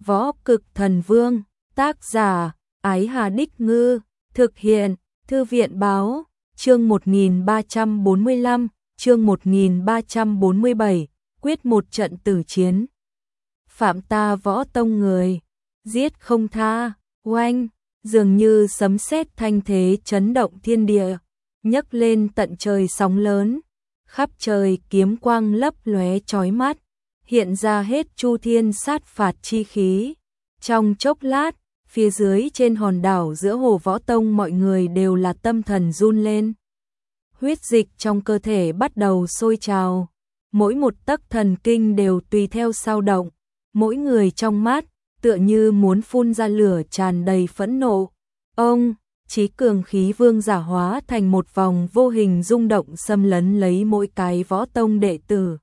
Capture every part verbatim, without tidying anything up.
Võ Cực Thần Vương, tác giả, Ái Hà Đích Ngư, thực hiện, Thư viện Báo, chương một nghìn ba trăm bốn mươi lăm, chương một nghìn ba trăm bốn mươi bảy, quyết một trận tử chiến. Phạm ta Võ Tông người, giết không tha, oanh, dường như sấm sét thanh thế chấn động thiên địa, nhấc lên tận trời sóng lớn, khắp trời kiếm quang lấp lóe chói mắt, hiện ra hết chu thiên sát phạt chi khí. Trong chốc lát, phía dưới trên hòn đảo giữa hồ Võ Tông mọi người đều là tâm thần run lên. Huyết dịch trong cơ thể bắt đầu sôi trào, mỗi một tấc thần kinh đều tùy theo dao động, mỗi người trong mắt tựa như muốn phun ra lửa tràn đầy phẫn nộ. Ông, chí cường khí vương giả hóa thành một vòng vô hình rung động xâm lấn lấy mỗi cái Võ Tông đệ tử.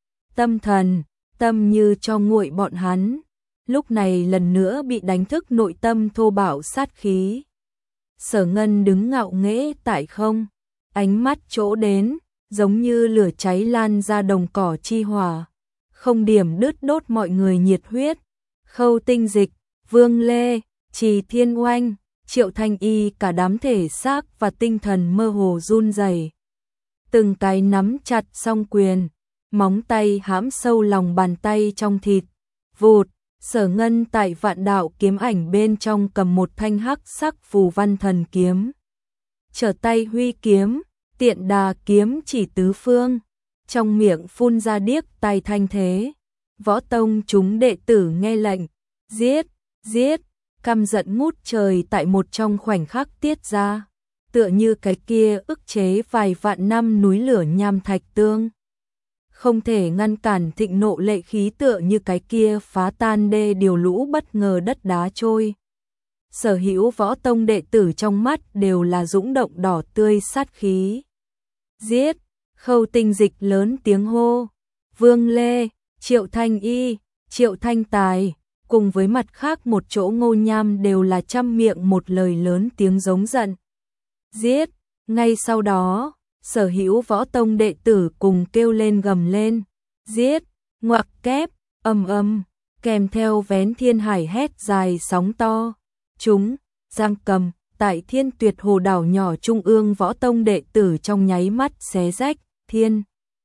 Tâm thần, tâm như cho nguội bọn hắn, lúc này lần nữa bị đánh thức nội tâm thô bạo sát khí. Sở Ngân đứng ngạo nghễ tại không, ánh mắt chỗ đến, giống như lửa cháy lan ra đồng cỏ chi hỏa, không điểm đứt đốt mọi người nhiệt huyết. Khâu Tinh Dịch, Vương Lê, Trì Thiên Oanh, Triệu Thanh Y cả đám thể xác và tinh thần mơ hồ run rẩy. Từng cái nắm chặt song quyền, móng tay hãm sâu lòng bàn tay trong thịt. Vụt, Sở Ngân tại Vạn Đạo kiếm ảnh bên trong cầm một thanh hắc sắc phù văn thần kiếm. Trở tay huy kiếm, tiện đà kiếm chỉ tứ phương, trong miệng phun ra điếc tai thanh thế. Võ Tông chúng đệ tử nghe lệnh, giết, giết, căm giận ngút trời tại một trong khoảnh khắc tiết ra, tựa như cái kia ức chế vài vạn năm núi lửa nham thạch tương. Không thể ngăn cản thịnh nộ lệ khí, tựa như cái kia phá tan đê điều lũ bất ngờ đất đá trôi. Sở hữu Võ Tông đệ tử trong mắt đều là dũng động đỏ tươi sát khí. Giết, Khâu Tinh Dịch lớn tiếng hô. Vương Lê, Triệu Thanh Y, Triệu Thanh Tài, cùng với mặt khác một chỗ Ngô Nham đều là trăm miệng một lời lớn tiếng giống giận. Giết, ngay sau đó, sở hữu Võ Tông đệ tử cùng kêu lên gầm lên. Giết, ngoặc kép, ầm ầm, kèm theo vén thiên hải hét dài sóng to. Chúng, giang cầm, tại Thiên Tuyệt Hồ đảo nhỏ trung ương Võ Tông đệ tử trong nháy mắt xé rách, thiên,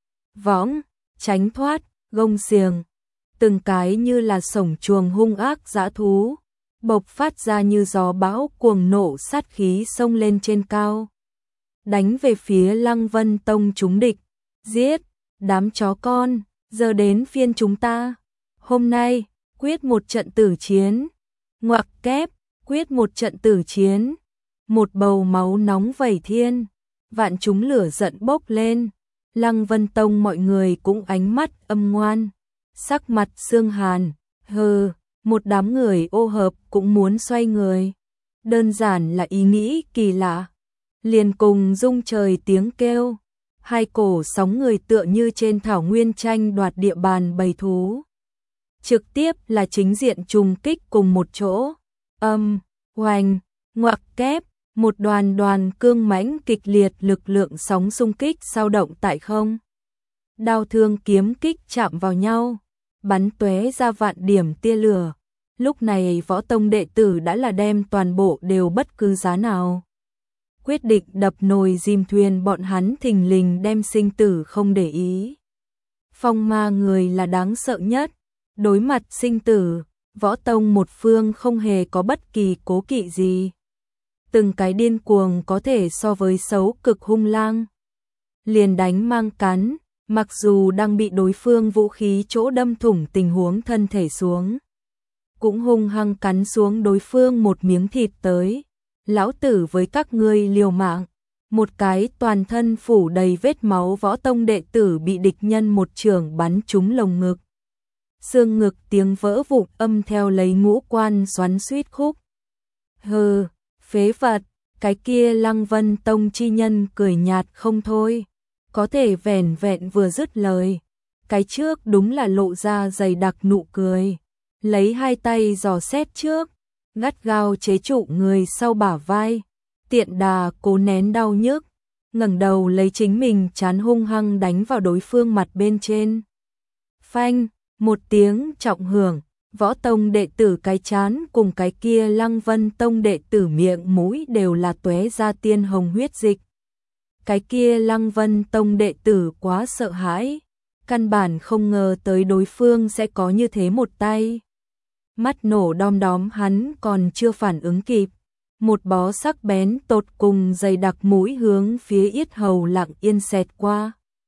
võng, tránh thoát, gông xiềng. Từng cái như là sổng chuồng hung ác dã thú, bộc phát ra như gió bão cuồng nộ sát khí xông lên trên cao. Đánh về phía Lăng Vân Tông chúng địch. Giết, đám chó con, giờ đến phiên chúng ta. Hôm nay, quyết một trận tử chiến. Ngoặc kép, quyết một trận tử chiến. Một bầu máu nóng vẩy thiên, vạn chúng lửa giận bốc lên. Lăng Vân Tông mọi người cũng ánh mắt âm ngoan, sắc mặt xương hàn. Hừ, một đám người ô hợp cũng muốn xoay người. Đơn giản là ý nghĩ kỳ lạ. Liền cùng rung trời tiếng kêu, hai cổ sóng người tựa như trên thảo nguyên tranh đoạt địa bàn bầy thú. Trực tiếp là chính diện trùng kích cùng một chỗ. Âm, oanh, ngoặc kép, một đoàn đoàn cương mãnh kịch liệt lực lượng sóng xung kích dao động tại không. Đao thương kiếm kích chạm vào nhau, bắn tóe ra vạn điểm tia lửa. Lúc này Võ Tông đệ tử đã là đem toàn bộ đều bất cứ giá nào. Quyết định đập nồi dìm thuyền, bọn hắn thình lình đem sinh tử không để ý. Phong ma người là đáng sợ nhất, đối mặt sinh tử, Võ Tông một phương không hề có bất kỳ cố kỵ gì. Từng cái điên cuồng có thể so với xấu cực hung lang. Liền đánh mang cắn, mặc dù đang bị đối phương vũ khí chỗ đâm thủng tình huống thân thể xuống, cũng hung hăng cắn xuống đối phương một miếng thịt tới. Lão tử với các ngươi liều mạng. Một cái toàn thân phủ đầy vết máu Võ Tông đệ tử bị địch nhân một chưởng bắn trúng lồng ngực. Xương ngực tiếng vỡ vụn âm theo lấy ngũ quan xoắn xuýt khúc. Hừ, phế vật, cái kia Lăng Vân Tông chi nhân cười nhạt không thôi. Có thể vẻn vẹn vừa dứt lời, cái trước đúng là lộ ra dày đặc nụ cười. Lấy hai tay dò xét trước, gắt gao chế trụ người sau bả vai, tiện đà cố nén đau nhức, ngẩng đầu lấy chính mình chán hung hăng đánh vào đối phương mặt bên trên. Phanh, một tiếng trọng hưởng, Võ tông đệ tử cái chán cùng cái kia Lăng Vân tông đệ tử miệng mũi đều là tóe ra tiên hồng huyết dịch. Cái kia Lăng Vân tông đệ tử quá sợ hãi, căn bản không ngờ tới đối phương sẽ có như thế một tay. Mắt nổ đom đóm hắn còn chưa phản ứng kịp, một bó sắc bén tột cùng dày đặc mũi hướng phía yết hầu lặng yên xẹt qua.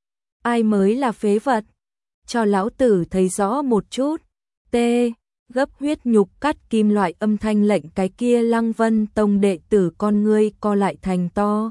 Ai mới là phế vật? Cho lão tử thấy rõ một chút. T. Gấp huyết nhục cắt kim loại âm thanh lệnh cái kia Lăng Vân tông đệ tử con ngươi co lại thành to.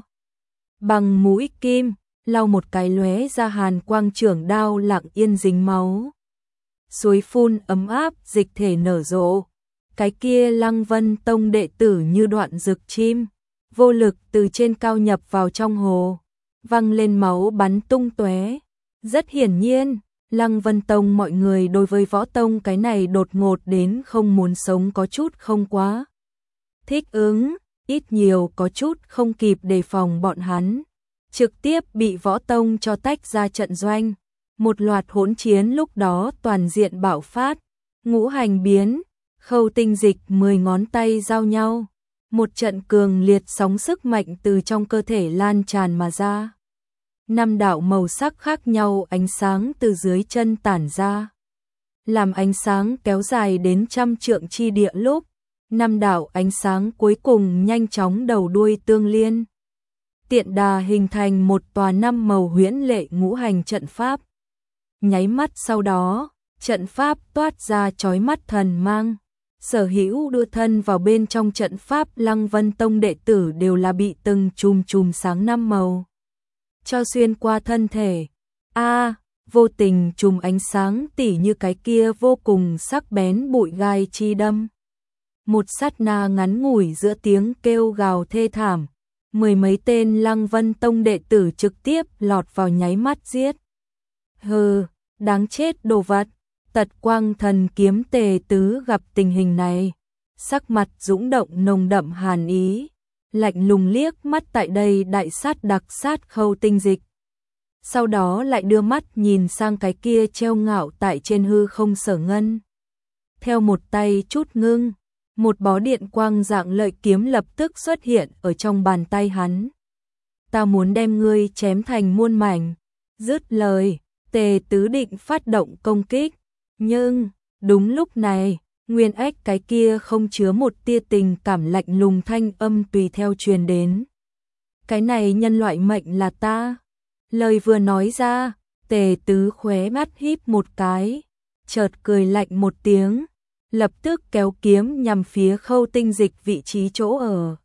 Bằng mũi kim, lau một cái lóe ra hàn quang trưởng đao lặng yên dính máu. Suối phun ấm áp, dịch thể nở rộ. Cái kia Lăng Vân tông đệ tử như đoạn rực chim, vô lực từ trên cao nhập vào trong hồ, văng lên máu bắn tung tóe. Rất hiển nhiên, Lăng Vân tông mọi người đối với võ tông cái này đột ngột đến không muốn sống có chút không quá thích ứng, ít nhiều có chút không kịp đề phòng bọn hắn, trực tiếp bị võ tông cho tách ra trận doanh. Một loạt hỗn chiến lúc đó toàn diện bạo phát, ngũ hành biến, Khâu Tinh Dịch mười ngón tay giao nhau, một trận cường liệt sóng sức mạnh từ trong cơ thể lan tràn mà ra. Năm đạo màu sắc khác nhau ánh sáng từ dưới chân tản ra, làm ánh sáng kéo dài đến trăm trượng chi địa lúc, năm đạo ánh sáng cuối cùng nhanh chóng đầu đuôi tương liên, tiện đà hình thành một tòa năm màu huyễn lệ ngũ hành trận pháp. Nháy mắt sau đó, trận pháp toát ra chói mắt thần mang. Sở hữu đưa thân vào bên trong trận pháp Lăng Vân tông đệ tử đều là bị từng chùm chùm sáng năm màu cho xuyên qua thân thể. A, à, vô tình chùm ánh sáng tỉ như cái kia vô cùng sắc bén bụi gai chi đâm. Một sát na ngắn ngủi giữa tiếng kêu gào thê thảm, mười mấy tên Lăng Vân tông đệ tử trực tiếp lọt vào nháy mắt giết. Hừ, đáng chết đồ vật. Tật Quang Thần Kiếm Tề Tứ gặp tình hình này, sắc mặt dũng động nồng đậm hàn ý, lạnh lùng liếc mắt tại đây đại sát đặc sát Khâu Tinh Dịch. Sau đó lại đưa mắt nhìn sang cái kia treo ngạo tại trên hư không Sở Ngân. Theo một tay chút ngưng, một bó điện quang dạng lợi kiếm lập tức xuất hiện ở trong bàn tay hắn. Ta muốn đem ngươi chém thành muôn mảnh. Dứt lời, Tề Tứ định phát động công kích. Nhưng, đúng lúc này, nguyên ách cái kia không chứa một tia tình cảm lạnh lùng thanh âm tùy theo truyền đến. Cái này nhân loại mệnh là ta. Lời vừa nói ra, Tề Tứ khóe mắt híp một cái, chợt cười lạnh một tiếng, lập tức kéo kiếm nhằm phía Khâu Tinh Dịch vị trí chỗ ở.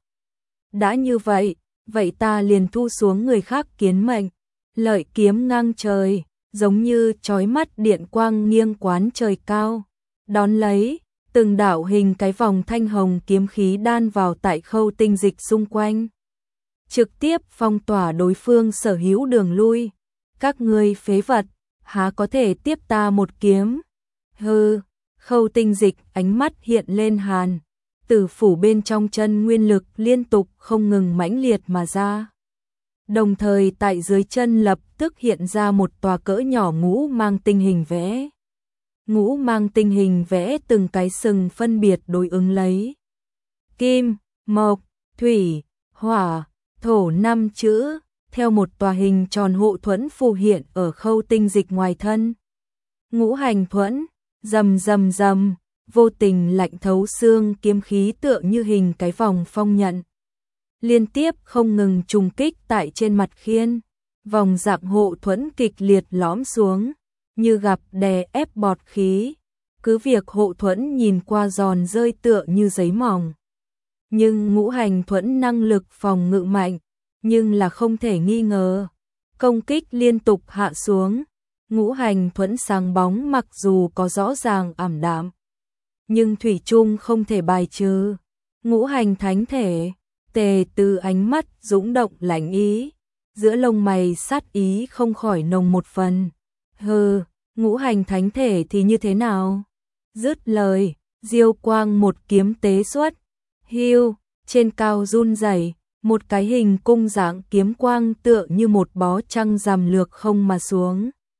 Đã như vậy, vậy ta liền thu xuống người khác kiến mệnh, lợi kiếm ngang trời. Giống như chói mắt điện quang nghiêng quán trời cao, đón lấy, từng đạo hình cái vòng thanh hồng kiếm khí đan vào tại Khâu Tinh Dịch xung quanh, trực tiếp phong tỏa đối phương sở hữu đường lui. Các ngươi phế vật, há có thể tiếp ta một kiếm? Hừ, Khâu Tinh Dịch ánh mắt hiện lên hàn, tử phủ bên trong chân nguyên lực liên tục không ngừng mãnh liệt mà ra. Đồng thời tại dưới chân lập tức hiện ra một tòa cỡ nhỏ ngũ mang tinh hình vẽ. Ngũ mang tinh hình vẽ từng cái sừng phân biệt đối ứng lấy kim, mộc, thủy, hỏa, thổ năm chữ, theo một tòa hình tròn hộ thuẫn phù hiện ở Khâu Tinh Dịch ngoài thân. Ngũ hành thuẫn, rầm rầm rầm, vô tình lạnh thấu xương kiếm khí tựa như hình cái vòng phong nhận. Liên tiếp không ngừng trùng kích tại trên mặt khiên, vòng dạng hộ thuẫn kịch liệt lõm xuống, như gặp đè ép bọt khí, cứ việc hộ thuẫn nhìn qua giòn rơi tựa như giấy mỏng. Nhưng ngũ hành thuẫn năng lực phòng ngự mạnh, nhưng là không thể nghi ngờ, công kích liên tục hạ xuống, ngũ hành thuẫn sáng bóng mặc dù có rõ ràng ảm đạm, nhưng thủy chung không thể bài trừ. Ngũ hành thánh thể. Tề Tứ ánh mắt dũng động lạnh ý, giữa lông mày sát ý không khỏi nồng một phần. Hừ, ngũ hành thánh thể thì như thế nào? Dứt lời, diêu quang một kiếm tế xuất, hiu, trên cao run rẩy, một cái hình cung dạng kiếm quang tựa như một bó trăng rằm lược không mà xuống.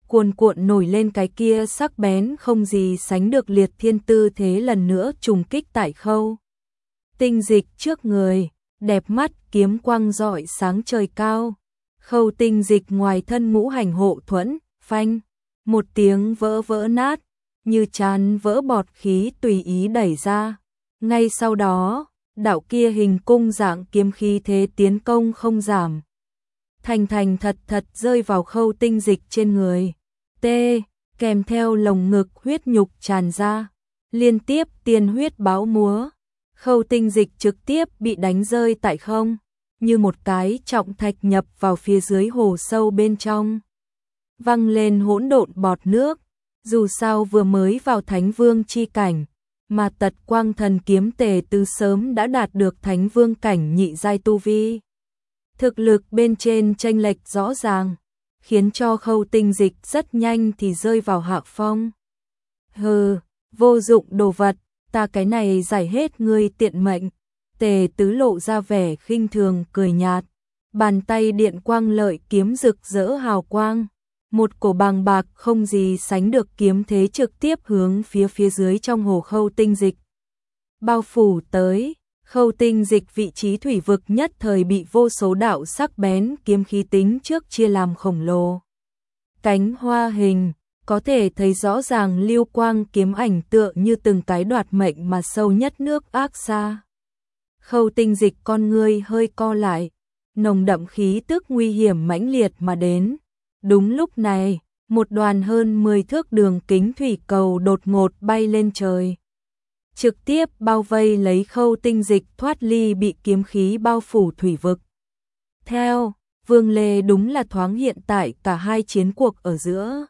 cuồn cuộn nổi lên cái kia sắc bén không gì sánh được liệt thiên tư thế lần nữa trùng kích tại Khâu Tinh Dịch trước người, đẹp mắt kiếm quang rọi sáng trời cao. Khâu Tinh Dịch ngoài thân ngũ hành hộ thuẫn, phanh, một tiếng vỡ vỡ nát, như chán vỡ bọt khí tùy ý đẩy ra. Ngay sau đó, đạo kia hình cung dạng kiếm khí thế tiến công không giảm. Thành thành thật thật rơi vào Khâu Tinh Dịch trên người. T, kèm theo lồng ngực huyết nhục tràn ra. Liên tiếp tiên huyết báo múa. Khâu Tinh Dịch trực tiếp bị đánh rơi tại không. Như một cái trọng thạch nhập vào phía dưới hồ sâu bên trong. Văng lên hỗn độn bọt nước. Dù sao vừa mới vào Thánh Vương chi cảnh. Mà Tật Quang Thần Kiếm Tề Tứ sớm đã đạt được Thánh Vương cảnh nhị giai tu vi. Thực lực bên trên chênh lệch rõ ràng, khiến cho Khâu Tinh Dịch rất nhanh thì rơi vào hạ phong. Hừ, vô dụng đồ vật, ta cái này giải hết ngươi tiện mệnh. Tề Tứ lộ ra vẻ khinh thường cười nhạt, bàn tay điện quang lợi kiếm rực rỡ hào quang. Một cổ bàng bạc không gì sánh được kiếm thế trực tiếp hướng phía phía dưới trong hồ Khâu Tinh Dịch. Bao phủ tới, Khâu Tinh Dịch vị trí thủy vực nhất thời bị vô số đạo sắc bén kiếm khí tính trước chia làm khổng lồ. Cánh hoa hình, có thể thấy rõ ràng lưu quang kiếm ảnh tựa như từng cái đoạt mệnh mà sâu nhất nước ác xa. Khâu Tinh Dịch con ngươi hơi co lại, nồng đậm khí tức nguy hiểm mãnh liệt mà đến. Đúng lúc này, một đoàn hơn mười thước đường kính thủy cầu đột ngột bay lên trời. Trực tiếp bao vây lấy Khâu Tinh Dịch thoát ly bị kiếm khí bao phủ thủy vực. Theo, Vương Lê đúng là thoáng hiện tại cả hai chiến cuộc ở giữa.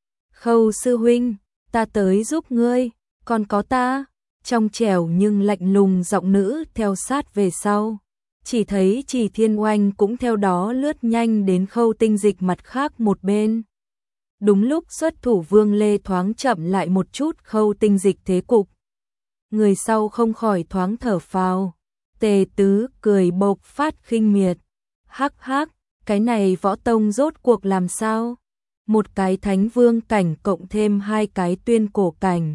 Khâu sư huynh, ta tới giúp ngươi, còn có ta. Trong trẻo nhưng lạnh lùng giọng nữ theo sát về sau. Chỉ thấy Trì Thiên Oanh cũng theo đó lướt nhanh đến Khâu Tinh Dịch mặt khác một bên. Đúng lúc xuất thủ Vương Lê thoáng chậm lại một chút Khâu Tinh Dịch thế cục. Người sau không khỏi thoáng thở phào. Tề Tứ cười bộc phát khinh miệt. Hắc hắc, cái này võ tông rốt cuộc làm sao? Một cái thánh vương cảnh cộng thêm hai cái tuyên cổ cảnh.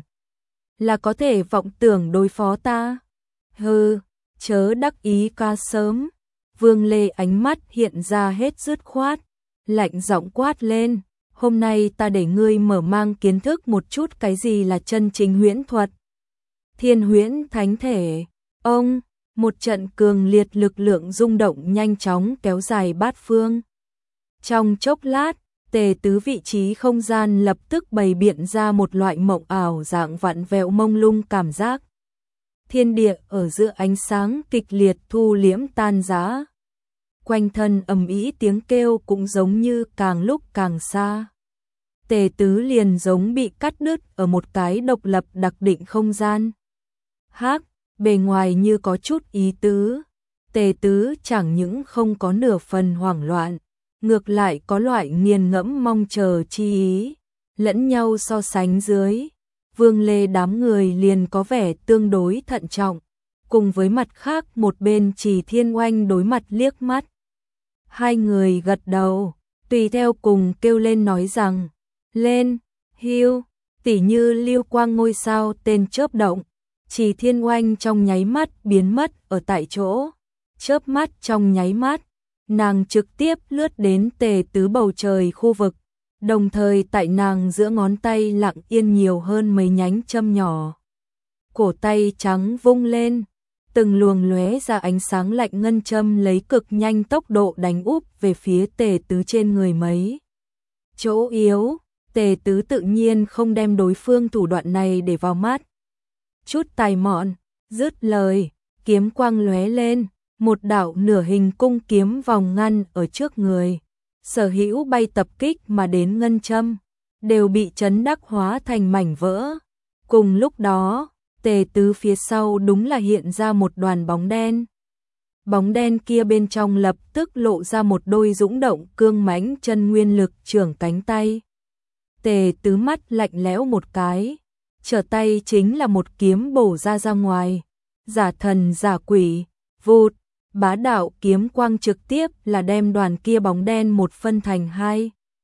Là có thể vọng tưởng đối phó ta? Hừ, chớ đắc ý ca sớm. Vương Lê ánh mắt hiện ra hết dứt khoát. Lạnh giọng quát lên. Hôm nay ta để ngươi mở mang kiến thức một chút cái gì là chân chính huyễn thuật. Thiên huyễn thánh thể. Ông, một trận cường liệt lực lượng rung động nhanh chóng kéo dài bát phương. Trong chốc lát, Tề Tứ vị trí không gian lập tức bày biện ra một loại mộng ảo dạng vặn vẹo mông lung cảm giác. Thiên địa ở giữa ánh sáng kịch liệt thu liễm tan rã. Quanh thân ầm ĩ tiếng kêu cũng giống như càng lúc càng xa. Tề Tứ liền giống bị cắt đứt ở một cái độc lập đặc định không gian. Hắc, bề ngoài như có chút ý tứ. Tề Tứ chẳng những không có nửa phần hoảng loạn, ngược lại có loại nghiền ngẫm mong chờ chi ý. Lẫn nhau so sánh dưới, Vương Lê đám người liền có vẻ tương đối thận trọng, cùng với mặt khác một bên Trì Thiên Oanh đối mặt liếc mắt. Hai người gật đầu, tùy theo cùng kêu lên nói rằng, lên, hiu, tỉ như lưu quang ngôi sao tên chớp động. Trì Thiên Oanh trong nháy mắt biến mất ở tại chỗ, chớp mắt trong nháy mắt, nàng trực tiếp lướt đến Tề Tứ bầu trời khu vực, đồng thời tại nàng giữa ngón tay lặng yên nhiều hơn mấy nhánh châm nhỏ. Cổ tay trắng vung lên, từng luồng lóe ra ánh sáng lạnh ngân châm lấy cực nhanh tốc độ đánh úp về phía Tề Tứ trên người mấy. Chỗ yếu, Tề Tứ tự nhiên không đem đối phương thủ đoạn này để vào mắt. Chút tài mọn, dứt lời, kiếm quang lóe lên, một đạo nửa hình cung kiếm vòng ngăn ở trước người. Sở hữu bay tập kích mà đến ngân châm, đều bị chấn đắc hóa thành mảnh vỡ. Cùng lúc đó, Tề Tứ phía sau đúng là hiện ra một đoàn bóng đen. Bóng đen kia bên trong lập tức lộ ra một đôi dũng động cương mãnh chân nguyên lực trưởng cánh tay. Tề Tứ mắt lạnh lẽo một cái, trở tay chính là một kiếm bổ ra ra ngoài. Giả thần giả quỷ, vụt, bá đạo kiếm quang trực tiếp là đem đoàn kia bóng đen một phân thành hai.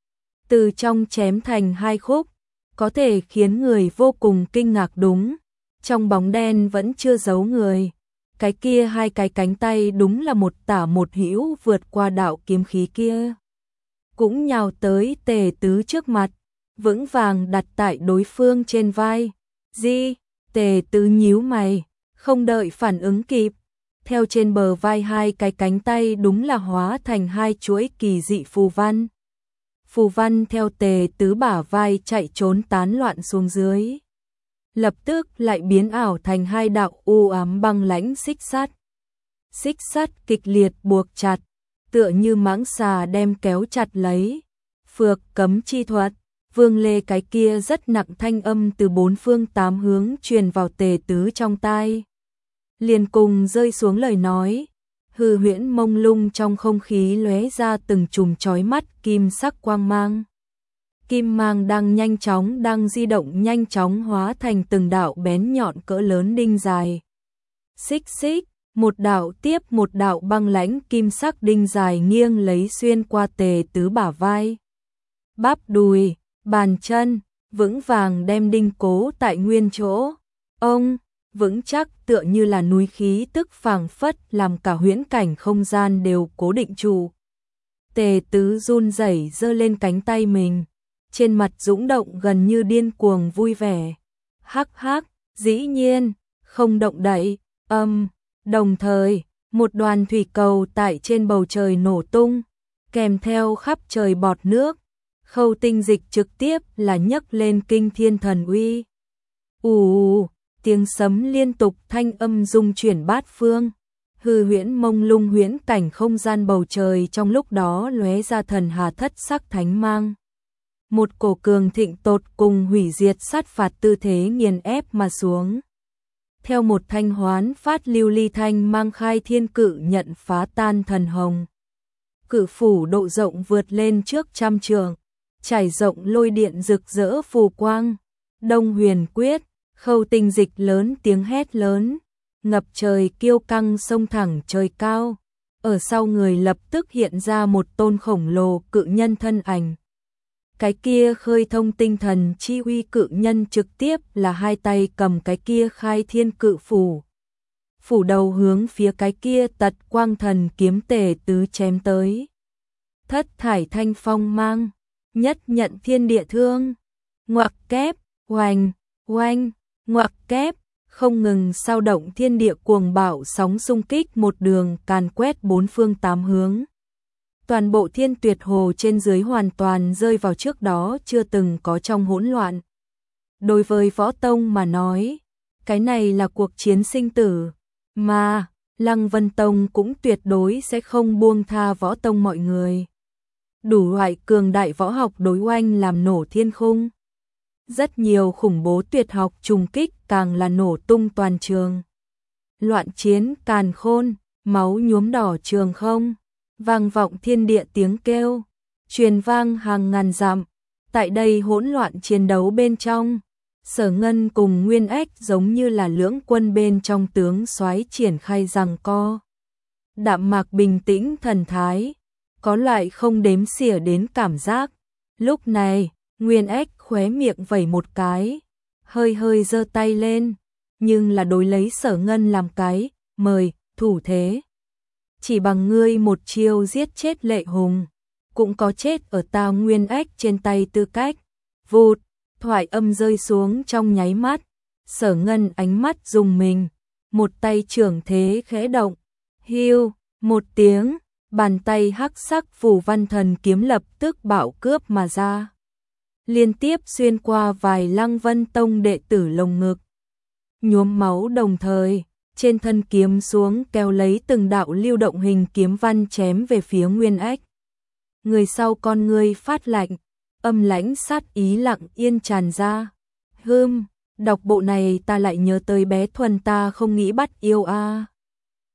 từ trong chém thành hai khúc, có thể khiến người vô cùng kinh ngạc đúng. Trong bóng đen vẫn chưa giấu người. Cái kia hai cái cánh tay đúng là một tả một hữu vượt qua đạo kiếm khí kia. Cũng nhào tới Tề Tứ trước mặt, vững vàng đặt tại đối phương trên vai. Di, Tề Tứ nhíu mày, không đợi phản ứng kịp. Theo trên bờ vai hai cái cánh tay đúng là hóa thành hai chuỗi kỳ dị phù văn. Phù văn theo Tề Tứ bả vai chạy trốn tán loạn xuống dưới. Lập tức lại biến ảo thành hai đạo u ám băng lãnh xích sắt. Xích sắt kịch liệt buộc chặt, tựa như mãng xà đem kéo chặt lấy. Phược cấm chi thuật, Vương Lê cái kia rất nặng thanh âm từ bốn phương tám hướng truyền vào Tề Tứ trong tai. Liền cùng rơi xuống lời nói, hư huyễn mông lung trong không khí lóe ra từng chùm chói mắt kim sắc quang mang. Kim mang đang nhanh chóng đang di động nhanh chóng hóa thành từng đạo bén nhọn cỡ lớn đinh dài. Xích xích, một đạo tiếp một đạo băng lãnh kim sắc đinh dài nghiêng lấy xuyên qua Tề Tứ bả vai. Bắp đùi, bàn chân, vững vàng đem đinh cố tại nguyên chỗ. Ông, vững chắc tựa như là núi khí tức phảng phất làm cả huyễn cảnh không gian đều cố định trụ. Tề Tứ run rẩy giơ lên cánh tay mình. Trên mặt dũng động gần như điên cuồng vui vẻ. Hắc hắc, dĩ nhiên, không động đậy, âm, đồng thời, một đoàn thủy cầu tại trên bầu trời nổ tung, kèm theo khắp trời bọt nước. Khâu Tinh Dịch trực tiếp là nhấc lên kinh thiên thần uy. Ù, tiếng sấm liên tục thanh âm rung chuyển bát phương. Hư huyễn mông lung huyễn cảnh không gian bầu trời trong lúc đó lóe ra thần hà thất sắc thánh mang. Một cổ cường thịnh tột cùng hủy diệt sát phạt tư thế nghiền ép mà xuống. Theo một thanh hoán phát lưu ly thanh mang khai thiên cự nhận phá tan thần hồng. Cự phủ độ rộng vượt lên trước trăm trượng, trải rộng lôi điện rực rỡ phù quang. Đông Huyền Quyết, Khâu Tinh Dịch lớn tiếng hét lớn, ngập trời kiêu căng sông thẳng trời cao. Ở sau người lập tức hiện ra một tôn khổng lồ cự nhân thân ảnh. Cái kia khơi thông tinh thần chi uy cự nhân trực tiếp là hai tay cầm cái kia khai thiên cự phủ. Phủ đầu hướng phía cái kia tật quang thần kiếm Tề Tứ chém tới. Thất thải thanh phong mang, nhất nhận thiên địa thương. Ngoặc kép, oanh, oanh, ngoặc kép, không ngừng sao động thiên địa cuồng bạo sóng xung kích một đường càn quét bốn phương tám hướng. Toàn bộ thiên tuyệt hồ trên dưới hoàn toàn rơi vào trước đó chưa từng có trong hỗn loạn. Đối với võ tông mà nói, cái này là cuộc chiến sinh tử, mà Lăng Vân Tông cũng tuyệt đối sẽ không buông tha võ tông mọi người. Đủ loại cường đại võ học đối oanh làm nổ thiên khung. Rất nhiều khủng bố tuyệt học trùng kích càng là nổ tung toàn trường. Loạn chiến càn khôn, máu nhuốm đỏ trường không. Vang vọng thiên địa tiếng kêu, truyền vang hàng ngàn dặm. Tại đây hỗn loạn chiến đấu bên trong, Sở Ngân cùng Nguyên Ách giống như là lưỡng quân bên trong tướng soái triển khai giằng co. Đạm mạc bình tĩnh thần thái, có loại không đếm xỉa đến cảm giác. Lúc này, Nguyên Ách khóe miệng vẩy một cái, hơi hơi giơ tay lên, nhưng là đối lấy Sở Ngân làm cái mời thủ thế. Chỉ bằng ngươi một chiêu giết chết Lệ Hùng, cũng có chết ở ta Nguyên Ách trên tay tư cách. Vụt, thoại âm rơi xuống trong nháy mắt, Sở Ngân ánh mắt rùng mình, một tay trưởng thế khẽ động, hiu, một tiếng, bàn tay hắc sắc phù văn thần kiếm lập tức bạo cướp mà ra. Liên tiếp xuyên qua vài Lăng Vân Tông đệ tử lồng ngực. Nhuốm máu đồng thời, trên thân kiếm xuống kéo lấy từng đạo lưu động hình kiếm văn chém về phía Nguyên Ách. Người sau con ngươi phát lạnh, âm lãnh sát ý lặng yên tràn ra. Hừm, đọc bộ này ta lại nhớ tới bé Thuần ta không nghĩ bắt yêu a. À.